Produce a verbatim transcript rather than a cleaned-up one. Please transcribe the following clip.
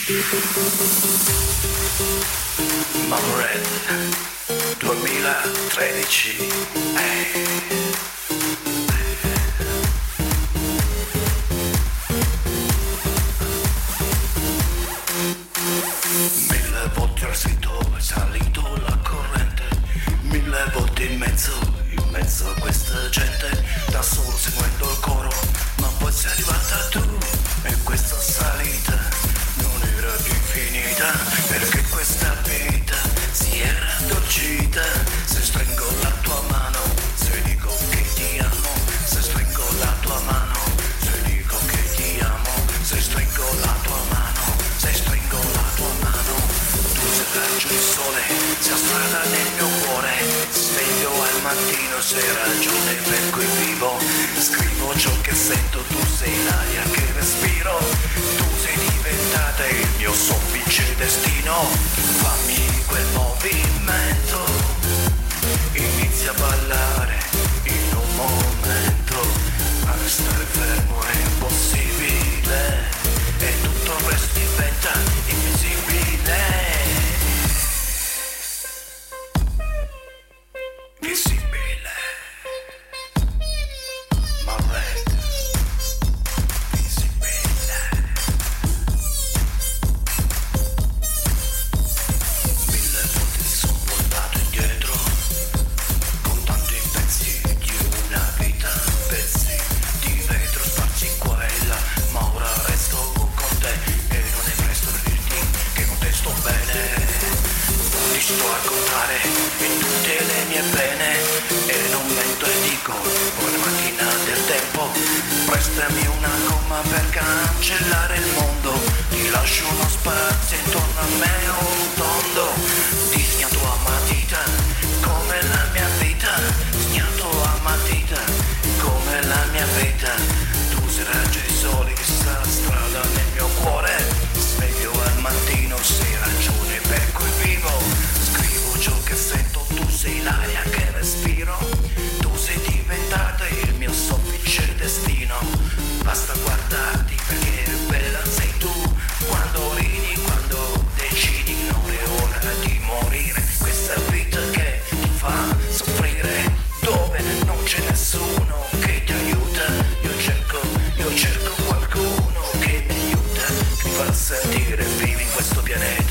Mammoret duemilatredici. eh. Mille volte ho scritto, è salito la corrente, mille volte in mezzo, in mezzo a questa gente, da solo seguendo il coro, ma poi sei arrivata tu, e questa salita non era più infinita, perché questa vita si era addolcita. Se stringo la tua mano, se dico che ti amo, se stringo la tua mano, se dico che ti amo, se stringo la tua mano, se stringo la tua mano, tu sei raggio di sole, sei strada nel mio cuore, sveglio al mattino, sei ragione per cui vivo, scrivo ciò che sento, tu sei l'aria che respiro, tu sei diventata il mio soffice destino, fammi quel movimento, inizia a ballare in un momento, a restare fermo è impossibile, e tutto il resto diventa invisibile. Visibile. Mammoret. Visibile. Mille volte sono voltato indietro, con tanti pezzi di una vita, pezzi di vetro sparsi qua e là, ma ora resto con te e non è presto per dirti che con te sto bene. Ti sto a contare in tutte le mie pene e non mento e dico una macchina del tempo, prestami una gomma per cancellare il mondo, ti lascio uno spazio intorno a me un tondo, disegnato a matita come la mia vita, disegnato a matita come la mia vita, tu sei raggio di sole che sta strada nel mio cuore, sveglio al mattino, sei ragione per cui vivo, scrivo ciò che sento, tu sei l'aria che respiro, tu sei diventata il mio soffice destino, basta guardarti perché bella sei tu, quando ridi, quando decidi non è ora di morire, questa vita che ti fa soffrire, dove non c'è nessuno che ti aiuta, io cerco, io cerco qualcuno che mi aiuta, che mi fa sentire vivo in questo pianeta.